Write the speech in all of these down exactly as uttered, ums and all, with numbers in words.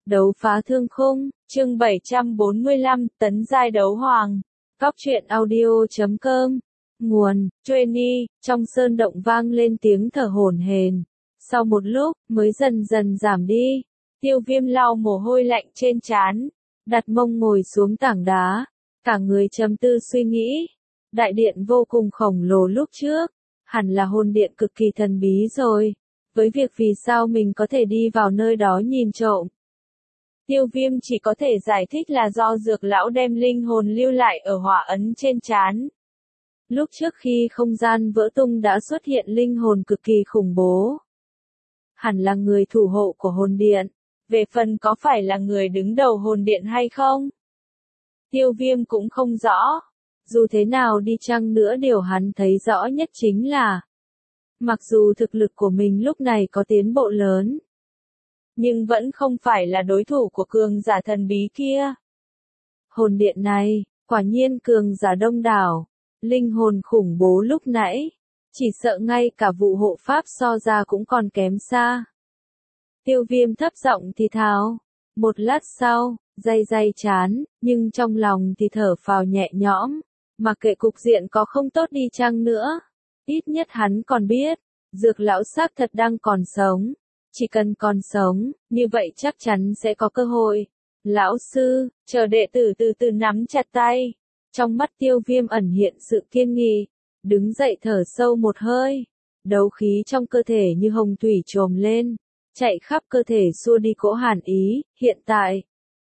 Đấu phá thương khung, chương bảy trăm bốn mươi lăm, tấn giai đấu hoàng. Góc truyện audio chấm com. Nguồn, Trainee, trong sơn động vang lên tiếng thở hổn hển. Sau một lúc, mới dần dần giảm đi. Tiêu Viêm lau mồ hôi lạnh trên trán, đặt mông ngồi xuống tảng đá, cả người trầm tư suy nghĩ. Đại điện vô cùng khổng lồ lúc trước, hẳn là hồn điện cực kỳ thần bí rồi. Với việc vì sao mình có thể đi vào nơi đó nhìn trộm. Tiêu Viêm chỉ có thể giải thích là do dược lão đem linh hồn lưu lại ở hỏa ấn trên trán. Lúc trước khi không gian vỡ tung đã xuất hiện linh hồn cực kỳ khủng bố. Hẳn là người thủ hộ của hồn điện. Về phần có phải là người đứng đầu hồn điện hay không? Tiêu Viêm cũng không rõ. Dù thế nào đi chăng nữa điều hắn thấy rõ nhất chính là mặc dù thực lực của mình lúc này có tiến bộ lớn, nhưng vẫn không phải là đối thủ của cường giả thần bí kia. Hồn điện này, quả nhiên cường giả đông đảo, linh hồn khủng bố lúc nãy, chỉ sợ ngay cả vụ hộ pháp so ra cũng còn kém xa. Tiêu Viêm thấp giọng thì thào, một lát sau, day day chán, nhưng trong lòng thì thở phào nhẹ nhõm, mặc kệ cục diện có không tốt đi chăng nữa. Ít nhất hắn còn biết, dược lão xác thật đang còn sống. Chỉ cần còn sống, như vậy chắc chắn sẽ có cơ hội. Lão sư, chờ đệ tử từ từ nắm chặt tay. Trong mắt Tiêu Viêm ẩn hiện sự kiên nghị. Đứng dậy thở sâu một hơi. Đấu khí trong cơ thể như hồng thủy trồm lên. Chạy khắp cơ thể xua đi cỗ hàn ý. Hiện tại,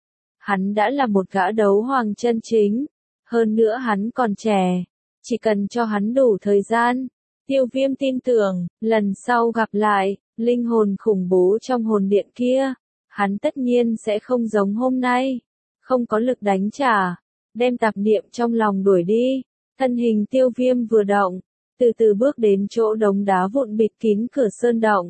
hắn đã là một gã đấu hoàng chân chính. Hơn nữa hắn còn trẻ. Chỉ cần cho hắn đủ thời gian. Tiêu Viêm tin tưởng, lần sau gặp lại, linh hồn khủng bố trong hồn điện kia, hắn tất nhiên sẽ không giống hôm nay, không có lực đánh trả, đem tạp niệm trong lòng đuổi đi. Thân hình Tiêu Viêm vừa động, từ từ bước đến chỗ đống đá vụn bịt kín cửa sơn động.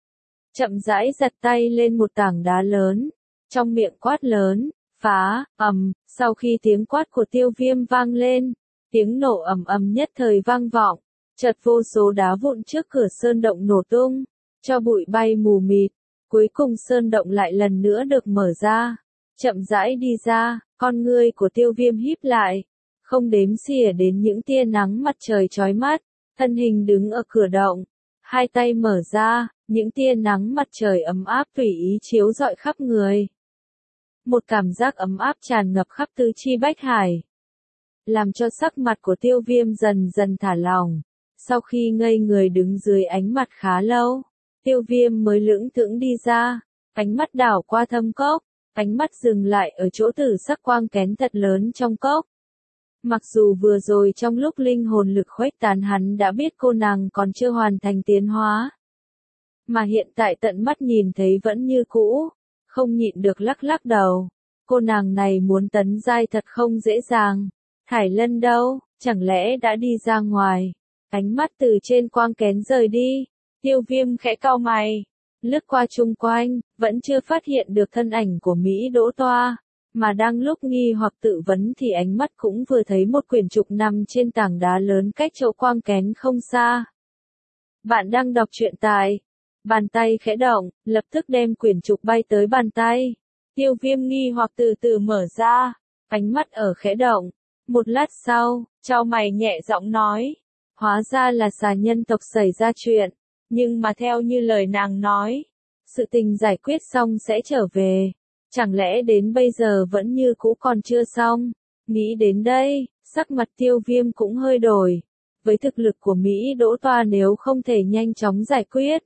Chậm rãi giật tay lên một tảng đá lớn, trong miệng quát lớn, phá, ầm, sau khi tiếng quát của Tiêu Viêm vang lên, tiếng nổ ầm ầm nhất thời vang vọng. Chợt vô số đá vụn trước cửa sơn động nổ tung, cho bụi bay mù mịt, cuối cùng sơn động lại lần nữa được mở ra, chậm rãi đi ra, con ngươi của Tiêu Viêm híp lại, không đếm xỉa đến những tia nắng mặt trời chói mắt, thân hình đứng ở cửa động, hai tay mở ra, những tia nắng mặt trời ấm áp tùy ý chiếu rọi khắp người. Một cảm giác ấm áp tràn ngập khắp tứ chi bách hải, làm cho sắc mặt của Tiêu Viêm dần dần thả lỏng. Sau khi ngây người đứng dưới ánh mặt khá lâu, Tiêu Viêm mới lững thững đi ra, ánh mắt đảo qua thâm cốc, ánh mắt dừng lại ở chỗ tử sắc quang kén thật lớn trong cốc. Mặc dù vừa rồi trong lúc linh hồn lực khuếch tán hắn đã biết cô nàng còn chưa hoàn thành tiến hóa, mà hiện tại tận mắt nhìn thấy vẫn như cũ, không nhịn được lắc lắc đầu. Cô nàng này muốn tấn giai thật không dễ dàng. Thải Lân đâu, chẳng lẽ đã đi ra ngoài? Ánh mắt từ trên quang kén rời đi, Tiêu Viêm khẽ cau mày, lướt qua chung quanh, vẫn chưa phát hiện được thân ảnh của Mỹ Đỗ Toa, mà đang lúc nghi hoặc tự vấn thì ánh mắt cũng vừa thấy một quyển trục nằm trên tảng đá lớn cách chỗ quang kén không xa. Bạn đang đọc truyện tại, bàn tay khẽ động, lập tức đem quyển trục bay tới bàn tay. Tiêu Viêm nghi hoặc từ từ mở ra, ánh mắt ở khẽ động, một lát sau, chau mày nhẹ giọng nói. Hóa ra là xà nhân tộc xảy ra chuyện, nhưng mà theo như lời nàng nói, sự tình giải quyết xong sẽ trở về, chẳng lẽ đến bây giờ vẫn như cũ còn chưa xong. Nghĩ đến đây, sắc mặt Tiêu Viêm cũng hơi đổi, với thực lực của Mỹ Đỗ Toa nếu không thể nhanh chóng giải quyết.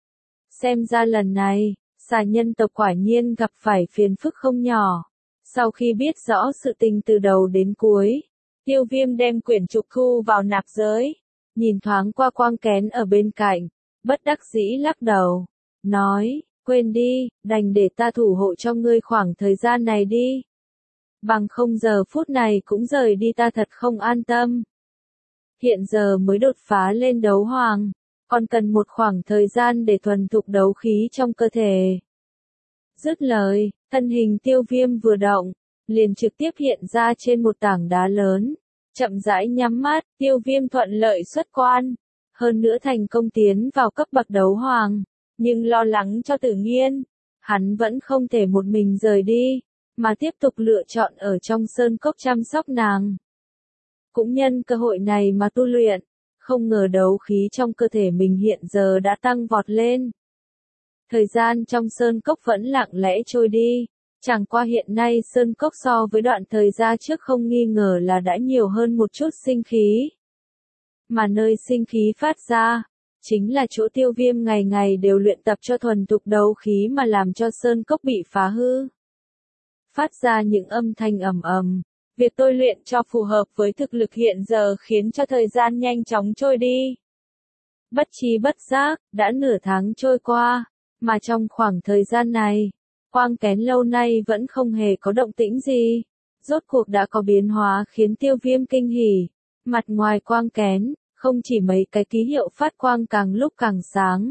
Xem ra lần này, xà nhân tộc quả nhiên gặp phải phiền phức không nhỏ. Sau khi biết rõ sự tình từ đầu đến cuối, Tiêu Viêm đem quyển trục thu vào nạp giới, nhìn thoáng qua quang kén ở bên cạnh, bất đắc dĩ lắc đầu, nói, quên đi, đành để ta thủ hộ cho ngươi khoảng thời gian này đi. Bằng không giờ phút này cũng rời đi ta thật không an tâm. Hiện giờ mới đột phá lên đấu hoàng, còn cần một khoảng thời gian để thuần thục đấu khí trong cơ thể. Dứt lời, thân hình Tiêu Viêm vừa động, liền trực tiếp hiện ra trên một tảng đá lớn, chậm rãi nhắm mắt. Tiêu Viêm thuận lợi xuất quan, hơn nữa thành công tiến vào cấp bậc đấu hoàng, nhưng lo lắng cho Tử Nghiên, hắn vẫn không thể một mình rời đi, mà tiếp tục lựa chọn ở trong sơn cốc chăm sóc nàng. Cũng nhân cơ hội này mà tu luyện, không ngờ đấu khí trong cơ thể mình hiện giờ đã tăng vọt lên. Thời gian trong sơn cốc vẫn lặng lẽ trôi đi, chẳng qua hiện nay sơn cốc so với đoạn thời gian trước không nghi ngờ là đã nhiều hơn một chút sinh khí. Mà nơi sinh khí phát ra, chính là chỗ Tiêu Viêm ngày ngày đều luyện tập cho thuần thục đấu khí mà làm cho sơn cốc bị phá hư. Phát ra những âm thanh ầm ầm, việc tôi luyện cho phù hợp với thực lực hiện giờ khiến cho thời gian nhanh chóng trôi đi. Bất chi bất giác, đã nửa tháng trôi qua, mà trong khoảng thời gian này, quang kén lâu nay vẫn không hề có động tĩnh gì. Rốt cuộc đã có biến hóa khiến Tiêu Viêm kinh hỉ. Mặt ngoài quang kén, không chỉ mấy cái ký hiệu phát quang càng lúc càng sáng.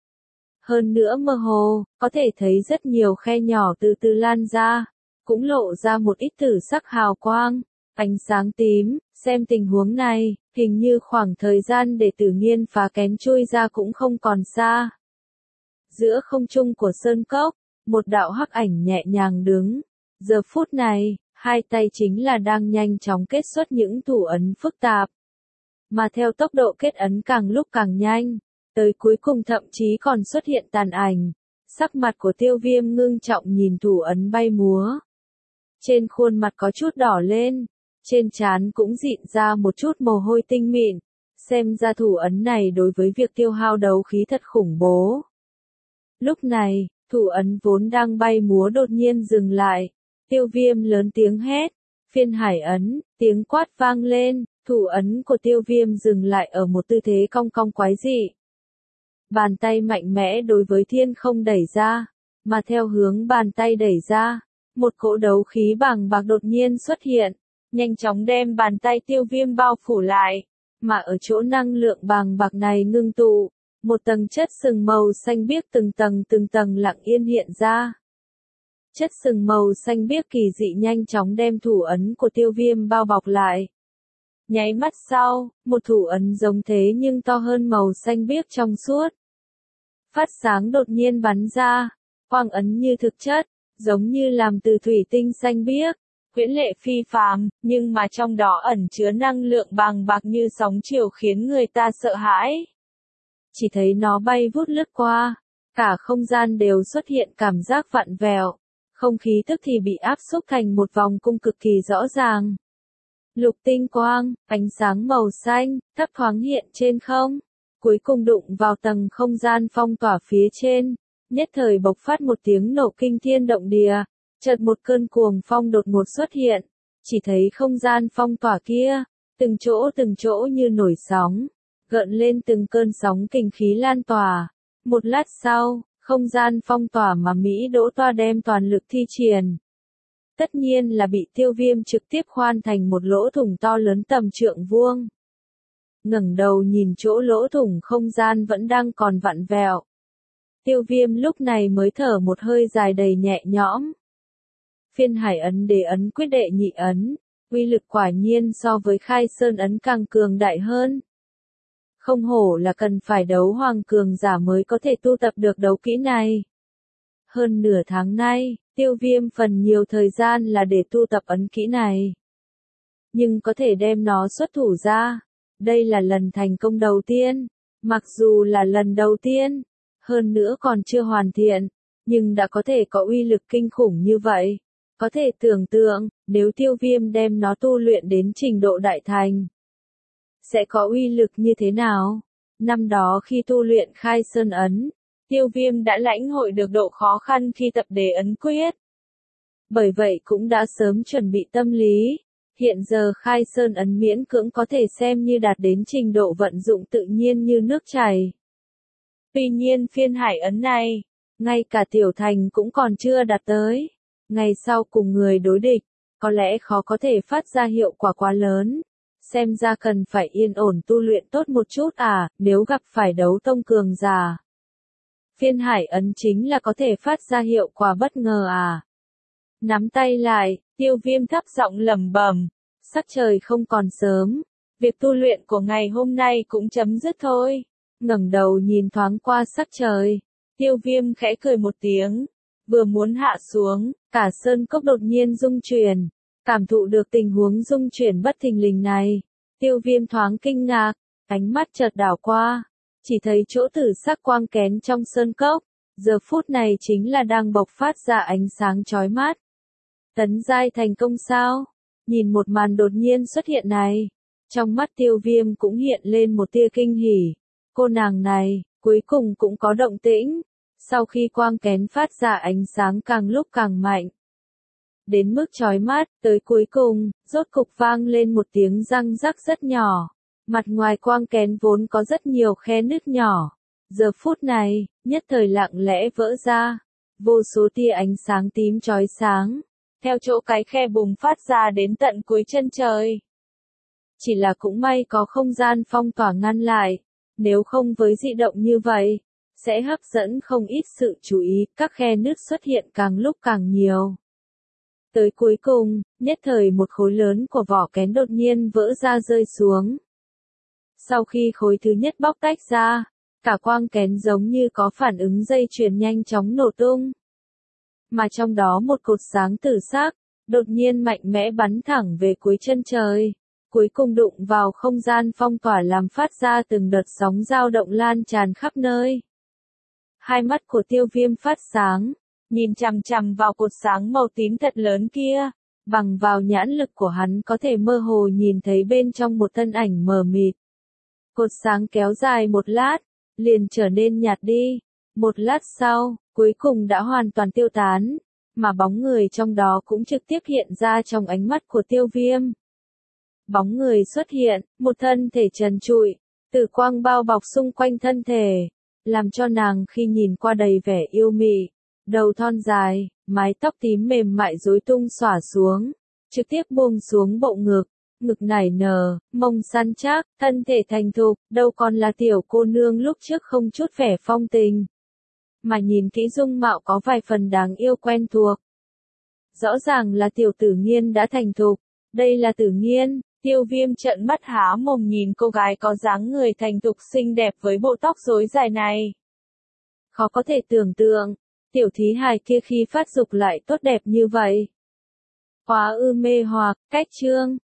Hơn nữa mơ hồ, có thể thấy rất nhiều khe nhỏ từ từ lan ra, cũng lộ ra một ít tử sắc hào quang, ánh sáng tím. Xem tình huống này, hình như khoảng thời gian để Tử Nghiên phá kén chui ra cũng không còn xa. Giữa không trung của sơn cốc, một đạo hắc ảnh nhẹ nhàng đứng. Giờ phút này, hai tay chính là đang nhanh chóng kết xuất những thủ ấn phức tạp. Mà theo tốc độ kết ấn càng lúc càng nhanh, tới cuối cùng thậm chí còn xuất hiện tàn ảnh. Sắc mặt của Tiêu Viêm ngưng trọng nhìn thủ ấn bay múa. Trên khuôn mặt có chút đỏ lên, trên trán cũng dịn ra một chút mồ hôi tinh mịn. Xem ra thủ ấn này đối với việc tiêu hao đấu khí thật khủng bố. Lúc này, thủ ấn vốn đang bay múa đột nhiên dừng lại. Tiêu Viêm lớn tiếng hét, phiên hải ấn, tiếng quát vang lên, thủ ấn của Tiêu Viêm dừng lại ở một tư thế cong cong quái dị. Bàn tay mạnh mẽ đối với thiên không đẩy ra, mà theo hướng bàn tay đẩy ra, một cỗ đấu khí bàng bạc đột nhiên xuất hiện, nhanh chóng đem bàn tay Tiêu Viêm bao phủ lại, mà ở chỗ năng lượng bàng bạc này ngưng tụ, một tầng chất sừng màu xanh biếc từng tầng từng tầng lặng yên hiện ra. Chất sừng màu xanh biếc kỳ dị nhanh chóng đem thủ ấn của Tiêu Viêm bao bọc lại. Nháy mắt sau, một thủ ấn giống thế nhưng to hơn màu xanh biếc trong suốt. Phát sáng đột nhiên bắn ra, quang ấn như thực chất, giống như làm từ thủy tinh xanh biếc, huyễn lệ phi phàm, nhưng mà trong đó ẩn chứa năng lượng bàng bạc như sóng chiều khiến người ta sợ hãi. Chỉ thấy nó bay vút lướt qua, cả không gian đều xuất hiện cảm giác vặn vẹo, không khí tức thì bị áp xúc thành một vòng cung cực kỳ rõ ràng. Lục tinh quang, ánh sáng màu xanh, thấp thoáng hiện trên không, cuối cùng đụng vào tầng không gian phong tỏa phía trên, nhất thời bộc phát một tiếng nổ kinh thiên động địa, chợt một cơn cuồng phong đột ngột xuất hiện, chỉ thấy không gian phong tỏa kia, từng chỗ từng chỗ như nổi sóng, gợn lên từng cơn sóng kinh khí lan tỏa. Một lát sau, không gian phong tỏa mà Mỹ Đỗ Toa đem toàn lực thi triển. Tất nhiên là bị Tiêu Viêm trực tiếp khoan thành một lỗ thủng to lớn tầm trượng vuông. Ngẩng đầu nhìn chỗ lỗ thủng không gian vẫn đang còn vặn vẹo. Tiêu Viêm lúc này mới thở một hơi dài đầy nhẹ nhõm. Phiên hải ấn đế ấn quyết đệ nhị ấn, uy lực quả nhiên so với khai sơn ấn càng cường đại hơn. Không hổ là cần phải đấu hoàng cường giả mới có thể tu tập được đấu kỹ này. Hơn nửa tháng nay, Tiêu Viêm phần nhiều thời gian là để tu tập ấn kỹ này. Nhưng có thể đem nó xuất thủ ra. Đây là lần thành công đầu tiên. Mặc dù là lần đầu tiên, hơn nữa còn chưa hoàn thiện, nhưng đã có thể có uy lực kinh khủng như vậy. Có thể tưởng tượng, nếu Tiêu Viêm đem nó tu luyện đến trình độ đại thành, sẽ có uy lực như thế nào? Năm đó khi tu luyện khai sơn ấn, Tiêu Viêm đã lãnh hội được độ khó khăn khi tập đế ấn quyết. Bởi vậy cũng đã sớm chuẩn bị tâm lý. Hiện giờ khai sơn ấn miễn cưỡng có thể xem như đạt đến trình độ vận dụng tự nhiên như nước chảy. Tuy nhiên phiên hải ấn này, ngay cả tiểu thành cũng còn chưa đạt tới. Ngày sau cùng người đối địch, có lẽ khó có thể phát ra hiệu quả quá lớn. Xem ra cần phải yên ổn tu luyện tốt một chút à, nếu gặp phải đấu tông cường giả. Phiên hải ấn chính là có thể phát ra hiệu quả bất ngờ à. Nắm tay lại, Tiêu Viêm thấp giọng lẩm bẩm, sắc trời không còn sớm, việc tu luyện của ngày hôm nay cũng chấm dứt thôi. Ngẩng đầu nhìn thoáng qua sắc trời, Tiêu Viêm khẽ cười một tiếng, Vừa muốn hạ xuống, cả sơn cốc đột nhiên rung chuyển. Cảm thụ được tình huống rung chuyển bất thình lình này. Tiêu Viêm thoáng kinh ngạc, ánh mắt chợt đảo qua. Chỉ thấy chỗ tử sắc quang kén trong sơn cốc. Giờ phút này chính là đang bộc phát ra ánh sáng chói mắt. Tấn giai thành công sao? Nhìn một màn đột nhiên xuất hiện này. Trong mắt Tiêu Viêm cũng hiện lên một tia kinh hỉ. Cô nàng này, cuối cùng cũng có động tĩnh. Sau khi quang kén phát ra ánh sáng càng lúc càng mạnh. Đến mức chói mắt, tới cuối cùng, rốt cục vang lên một tiếng răng rắc rất nhỏ. Mặt ngoài quang kén vốn có rất nhiều khe nứt nhỏ. Giờ phút này, nhất thời lặng lẽ vỡ ra. Vô số tia ánh sáng tím chói sáng. Theo chỗ cái khe bùng phát ra đến tận cuối chân trời. Chỉ là cũng may có không gian phong tỏa ngăn lại. Nếu không với dị động như vậy, sẽ hấp dẫn không ít sự chú ý, các khe nứt xuất hiện càng lúc càng nhiều. Tới cuối cùng, nhất thời một khối lớn của vỏ kén đột nhiên vỡ ra rơi xuống. Sau khi khối thứ nhất bóc tách ra, cả quang kén giống như có phản ứng dây chuyền nhanh chóng nổ tung. Mà trong đó một cột sáng tử sắc, đột nhiên mạnh mẽ bắn thẳng về cuối chân trời. Cuối cùng đụng vào không gian phong tỏa làm phát ra từng đợt sóng dao động lan tràn khắp nơi. Hai mắt của Tiêu Viêm phát sáng, nhìn chằm chằm vào cột sáng màu tím thật lớn kia. Bằng vào nhãn lực của hắn có thể mơ hồ nhìn thấy bên trong một thân ảnh mờ mịt. Cột sáng kéo dài một lát, liền trở nên nhạt đi. Một lát sau, cuối cùng đã hoàn toàn tiêu tán, mà bóng người trong đó cũng trực tiếp hiện ra trong ánh mắt của Tiêu Viêm. Bóng người xuất hiện, một thân thể trần trụi, tử quang bao bọc xung quanh thân thể, làm cho nàng khi nhìn qua đầy vẻ yêu mị, đầu thon dài, mái tóc tím mềm mại rối tung xõa xuống, trực tiếp buông xuống bộ ngực, ngực nảy nở, mông săn chắc, thân thể thành thục, đâu còn là tiểu cô nương lúc trước không chút vẻ phong tình. Mà nhìn kỹ dung mạo có vài phần đáng yêu quen thuộc. Rõ ràng là tiểu Tử Nghiên đã thành thục, đây là Tử Nghiên. Tiêu Viêm trợn mắt há mồm nhìn cô gái có dáng người thành thục xinh đẹp với bộ tóc rối dài này. Khó có thể tưởng tượng, tiểu thí hài kia khi phát dục lại tốt đẹp như vậy. Quá ư mê hoặc, cách chương.